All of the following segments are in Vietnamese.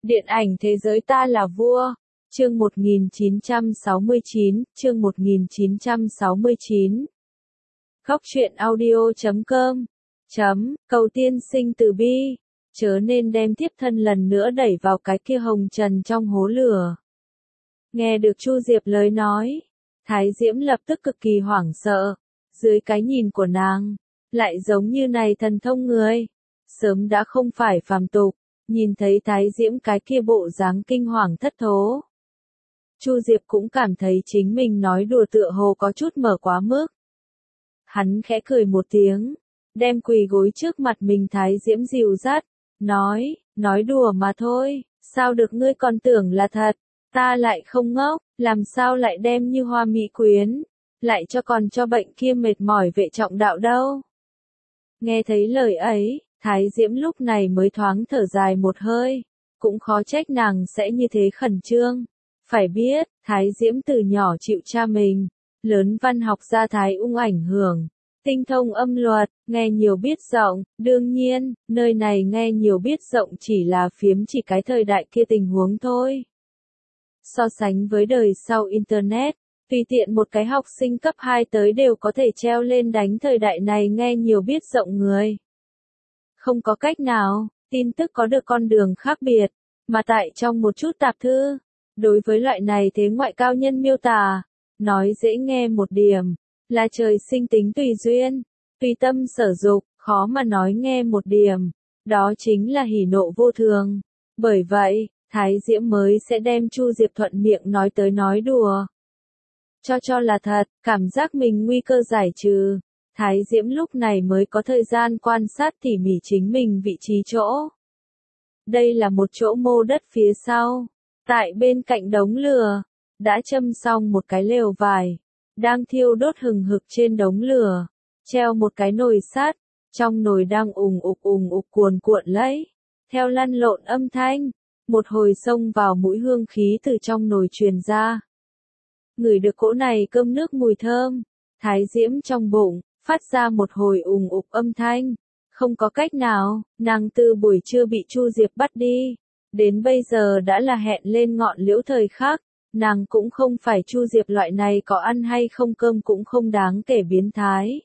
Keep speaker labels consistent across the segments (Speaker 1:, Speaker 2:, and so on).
Speaker 1: Điện ảnh thế giới ta là vua. Chương 1969, chương 1969. Góc truyện audio.com. Cầu tiên sinh từ bi, chớ nên đem thiếp thân lần nữa đẩy vào cái kia hồng trần trong hố lửa. Nghe được Chu Diệp lời nói, Thái Diễm lập tức cực kỳ hoảng sợ, dưới cái nhìn của nàng, lại giống như này thần thông người, sớm đã không phải phàm tục. Nhìn thấy Thái Diễm cái kia bộ dáng kinh hoàng thất thố, Chu Diệp cũng cảm thấy chính mình nói đùa tựa hồ có chút mở quá mức. Hắn khẽ cười một tiếng, đem quỳ gối trước mặt mình Thái Diễm dìu dắt, nói đùa mà thôi, sao được ngươi còn tưởng là thật, ta lại không ngốc, làm sao lại đem như hoa mỹ quyến, lại còn cho bệnh kia mệt mỏi vệ trọng đạo đâu. Nghe thấy lời ấy, Thái Diễm lúc này mới thoáng thở dài một hơi, cũng khó trách nàng sẽ như thế khẩn trương. Phải biết, Thái Diễm từ nhỏ chịu cha mình, lớn văn học gia Thái Ung ảnh hưởng, tinh thông âm luật, nghe nhiều biết rộng, đương nhiên, nơi này nghe nhiều biết rộng chỉ là chỉ cái thời đại kia tình huống thôi. So sánh với đời sau Internet, tùy tiện một cái học sinh cấp 2 tới đều có thể treo lên đánh thời đại này nghe nhiều biết rộng người. Không có cách nào, tin tức có được con đường khác biệt, mà tại trong một chút tạp thư, đối với loại này thế ngoại cao nhân miêu tả, nói dễ nghe một điểm, là trời sinh tính tùy duyên, tùy tâm sở dục, khó mà nói nghe một điểm, đó chính là hỉ nộ vô thường. Bởi vậy, Thái Diễm mới sẽ đem Chu Diệp thuận miệng nói tới nói đùa. Cho là thật, cảm giác mình nguy cơ giải trừ. Thái Diễm lúc này mới có thời gian quan sát tỉ mỉ chính mình vị trí chỗ. Đây là một chỗ mô đất phía sau. Tại bên cạnh đống lửa, đã châm xong một cái lều vải, đang thiêu đốt hừng hực trên đống lửa, treo một cái nồi sắt, trong nồi đang ùng ục cuồn cuộn lấy, theo lăn lộn âm thanh, một hồi xông vào mũi hương khí từ trong nồi truyền ra. Ngửi được cỗ này cơm nước mùi thơm, Thái Diễm trong bụng phát ra một hồi ùng ục âm thanh, không có cách nào, nàng từ buổi trưa bị Chu Diệp bắt đi, đến bây giờ đã là hẹn lên ngọn liễu thời khắc, nàng cũng không phải Chu Diệp loại này có ăn hay không cơm cũng không đáng kể biến thái.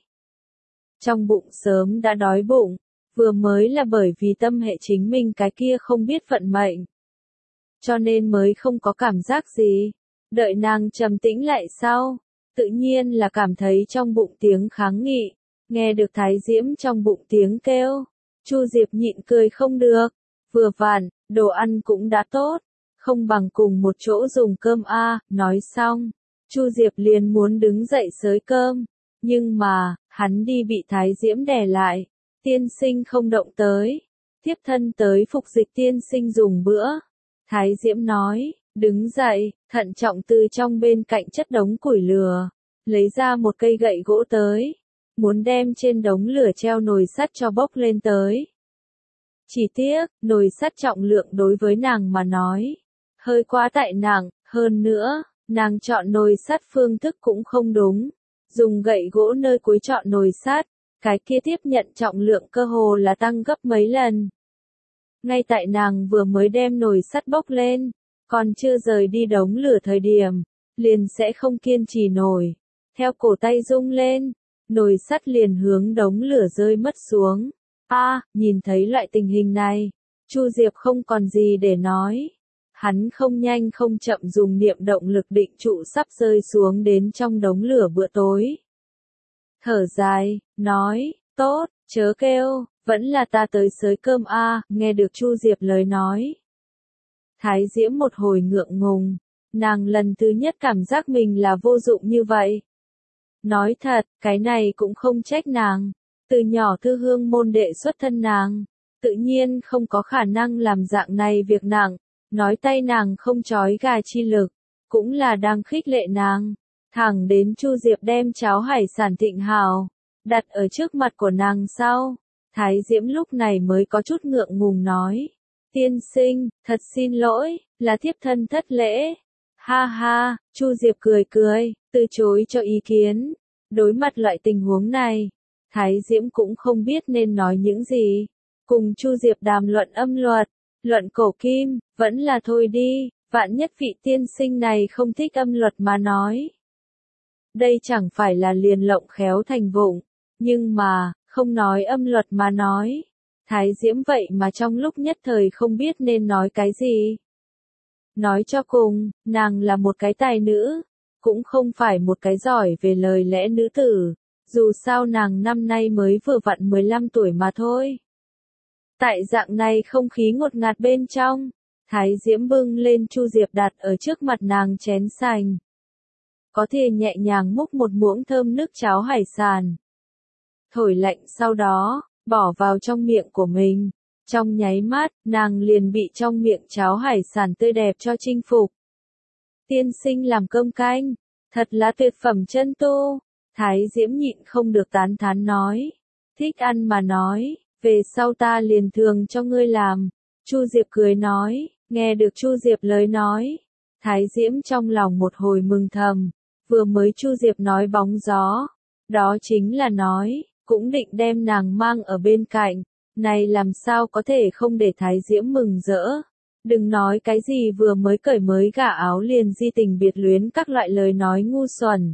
Speaker 1: Trong bụng sớm đã đói bụng, vừa mới là bởi vì tâm hệ chính mình cái kia không biết vận mệnh, cho nên mới không có cảm giác gì, đợi nàng trầm tĩnh lại sau. Tự nhiên là cảm thấy trong bụng tiếng kháng nghị, nghe được Thái Diễm trong bụng tiếng kêu, Chu Diệp nhịn cười không được, vừa vặn, đồ ăn cũng đã tốt, không bằng cùng một chỗ dùng cơm a. Nói xong, Chu Diệp liền muốn đứng dậy xới cơm, nhưng mà, hắn đi bị Thái Diễm đè lại, tiên sinh không động tới, thiếp thân tới phục dịch tiên sinh dùng bữa. Thái Diễm nói, đứng dậy, thận trọng từ trong bên cạnh chất đống củi lửa, lấy ra một cây gậy gỗ tới, muốn đem trên đống lửa treo nồi sắt cho bốc lên tới. Chỉ tiếc, nồi sắt trọng lượng đối với nàng mà nói, hơi quá tại nặng, hơn nữa, nàng chọn nồi sắt phương thức cũng không đúng, dùng gậy gỗ nơi cuối chọn nồi sắt, cái kia tiếp nhận trọng lượng cơ hồ là tăng gấp mấy lần. Ngay tại nàng vừa mới đem nồi sắt bốc lên, còn chưa rời đi đống lửa thời điểm, liền sẽ không kiên trì nổi, theo cổ tay rung lên, nồi sắt liền hướng đống lửa rơi mất xuống. Nhìn thấy loại tình hình này, Chu Diệp không còn gì để nói. Hắn không nhanh không chậm dùng niệm động lực định trụ sắp rơi xuống đến trong đống lửa bữa tối. Thở dài, nói, tốt, chớ kêu, vẫn là ta tới xới cơm nghe được Chu Diệp lời nói. Thái Diễm một hồi ngượng ngùng, nàng lần thứ nhất cảm giác mình là vô dụng như vậy. Nói thật, cái này cũng không trách nàng, từ nhỏ thư hương môn đệ xuất thân nàng, tự nhiên không có khả năng làm dạng này việc nặng, nói tay nàng không trói gà chi lực, cũng là đang khích lệ nàng. Thẳng đến Chu Diệp đem cháo hải sản thịnh hào, đặt ở trước mặt của nàng sau, Thái Diễm lúc này mới có chút ngượng ngùng nói, tiên sinh, thật xin lỗi, là thiếp thân thất lễ. Ha ha, Chu Diệp cười cười, từ chối cho ý kiến. Đối mặt loại tình huống này, Thái Diễm cũng không biết nên nói những gì. Cùng Chu Diệp đàm luận âm luật, Luận cổ kim, vẫn là thôi đi, vạn nhất vị tiên sinh này không thích âm luật mà nói. Đây chẳng phải là liền lộng khéo thành vụng, nhưng mà, không nói âm luật mà nói. Thái Diễm vậy mà trong lúc nhất thời không biết nên nói cái gì. Nói cho cùng, nàng là một cái tài nữ, cũng không phải một cái giỏi về lời lẽ nữ tử, dù sao nàng năm nay mới vừa vặn 15 tuổi mà thôi. Tại dạng này không khí ngột ngạt bên trong, Thái Diễm bưng lên Chu Diệp đặt ở trước mặt nàng chén sành. Có thìa nhẹ nhàng múc một muỗng thơm nước cháo hải sản. Thổi lạnh sau đó, bỏ vào trong miệng của mình. Trong nháy mắt, nàng liền bị trong miệng cháo hải sản tươi đẹp cho chinh phục. Tiên sinh làm cơm canh, thật là tuyệt phẩm chân tu. Thái Diễm nhịn không được tán thán nói. Thích ăn mà nói, về sau ta liền thường cho ngươi làm. Chu Diệp cười nói, nghe được Chu Diệp lời nói. Thái Diễm trong lòng một hồi mừng thầm, vừa mới Chu Diệp nói bóng gió. Đó chính là nói, cũng định đem nàng mang ở bên cạnh. Này làm sao có thể không để Thái Diễm mừng rỡ. Đừng nói cái gì vừa mới cởi mới gả áo liền di tình biệt luyến các loại lời nói ngu xuẩn.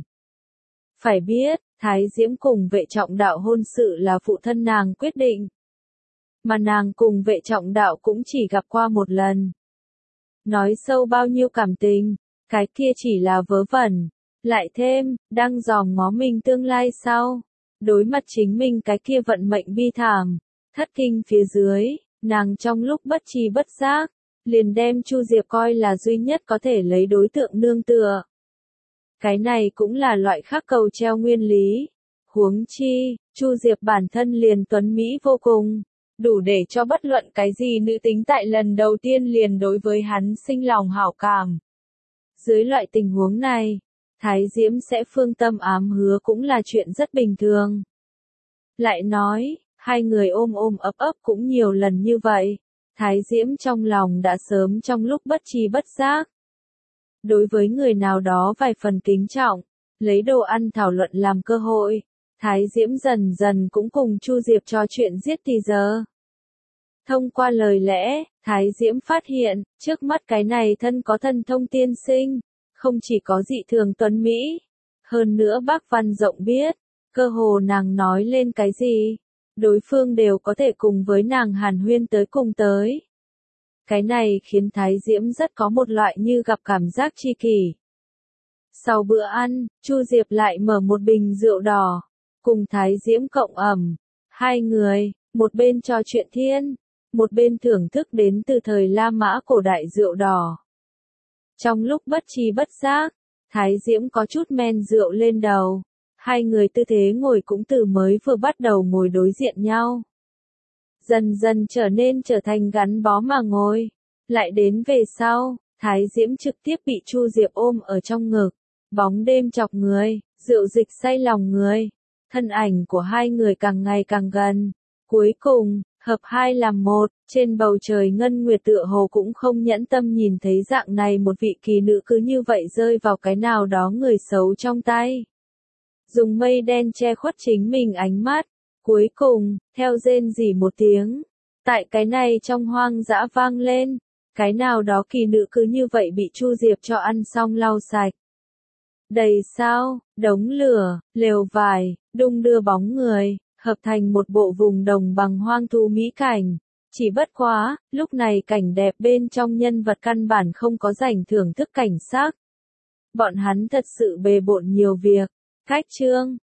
Speaker 1: Phải biết, Thái Diễm cùng Vệ Trọng Đạo hôn sự là phụ thân nàng quyết định. Mà nàng cùng Vệ Trọng Đạo cũng chỉ gặp qua một lần. Nói sâu bao nhiêu cảm tình, cái kia chỉ là vớ vẩn. Lại thêm, đang dòm ngó mình tương lai sau. Đối mặt chính mình cái kia vận mệnh bi thảm. Thất kinh phía dưới, nàng trong lúc bất tri bất giác, liền đem Chu Diệp coi là duy nhất có thể lấy đối tượng nương tựa. Cái này cũng là loại khắc cầu treo nguyên lý. Huống chi, Chu Diệp bản thân liền tuấn Mỹ vô cùng, đủ để cho bất luận cái gì nữ tính tại lần đầu tiên liền đối với hắn sinh lòng hảo cảm. Dưới loại tình huống này, Thái Diễm sẽ phương tâm ám hứa cũng là chuyện rất bình thường. Lại nói, hai người ôm ôm ấp ấp cũng nhiều lần như vậy. Thái Diễm trong lòng đã sớm trong lúc bất tri bất giác. Đối với người nào đó vài phần kính trọng, lấy đồ ăn thảo luận làm cơ hội, Thái Diễm dần dần cũng cùng Chu Diệp trò chuyện giết thì giờ. Thông qua lời lẽ, Thái Diễm phát hiện, trước mắt cái này thân có thần thông tiên sinh, không chỉ có dị thường tuấn Mỹ, hơn nữa bác văn rộng biết, cơ hồ nàng nói lên cái gì, đối phương đều có thể cùng với nàng hàn huyên tới cùng tới. Cái này khiến Thái Diễm rất có một loại như gặp cảm giác tri kỷ. Sau bữa ăn, Chu Diệp lại mở một bình rượu đỏ, cùng Thái Diễm cộng ẩm. Hai người, một bên trò chuyện thiên, một bên thưởng thức đến từ thời La Mã cổ đại rượu đỏ. Trong lúc bất tri bất giác, Thái Diễm có chút men rượu lên đầu. Hai người tư thế ngồi cũng từ mới vừa bắt đầu ngồi đối diện nhau. Dần dần trở thành gắn bó mà ngồi. Lại đến về sau, Thái Diễm trực tiếp bị Chu Diệp ôm ở trong ngực. Bóng đêm chọc người, rượu dịch say lòng người. Thân ảnh của hai người càng ngày càng gần. Cuối cùng, hợp hai làm một, trên bầu trời ngân nguyệt tựa hồ cũng không nhẫn tâm nhìn thấy dạng này một vị kỳ nữ cứ như vậy rơi vào cái nào đó người xấu trong tay. Dùng mây đen che khuất chính mình ánh mắt, cuối cùng, theo rên rỉ một tiếng, tại cái này trong hoang dã vang lên, cái nào đó kỳ nữ cứ như vậy bị Chu Diệp cho ăn xong lau sạch. Đầy sao, đống lửa, lều vải, đung đưa bóng người, hợp thành một bộ vùng đồng bằng hoang thu mỹ cảnh. Chỉ bất quá, lúc này cảnh đẹp bên trong nhân vật căn bản không có rảnh thưởng thức cảnh sắc. Bọn hắn thật sự bề bộn nhiều việc. Cách chương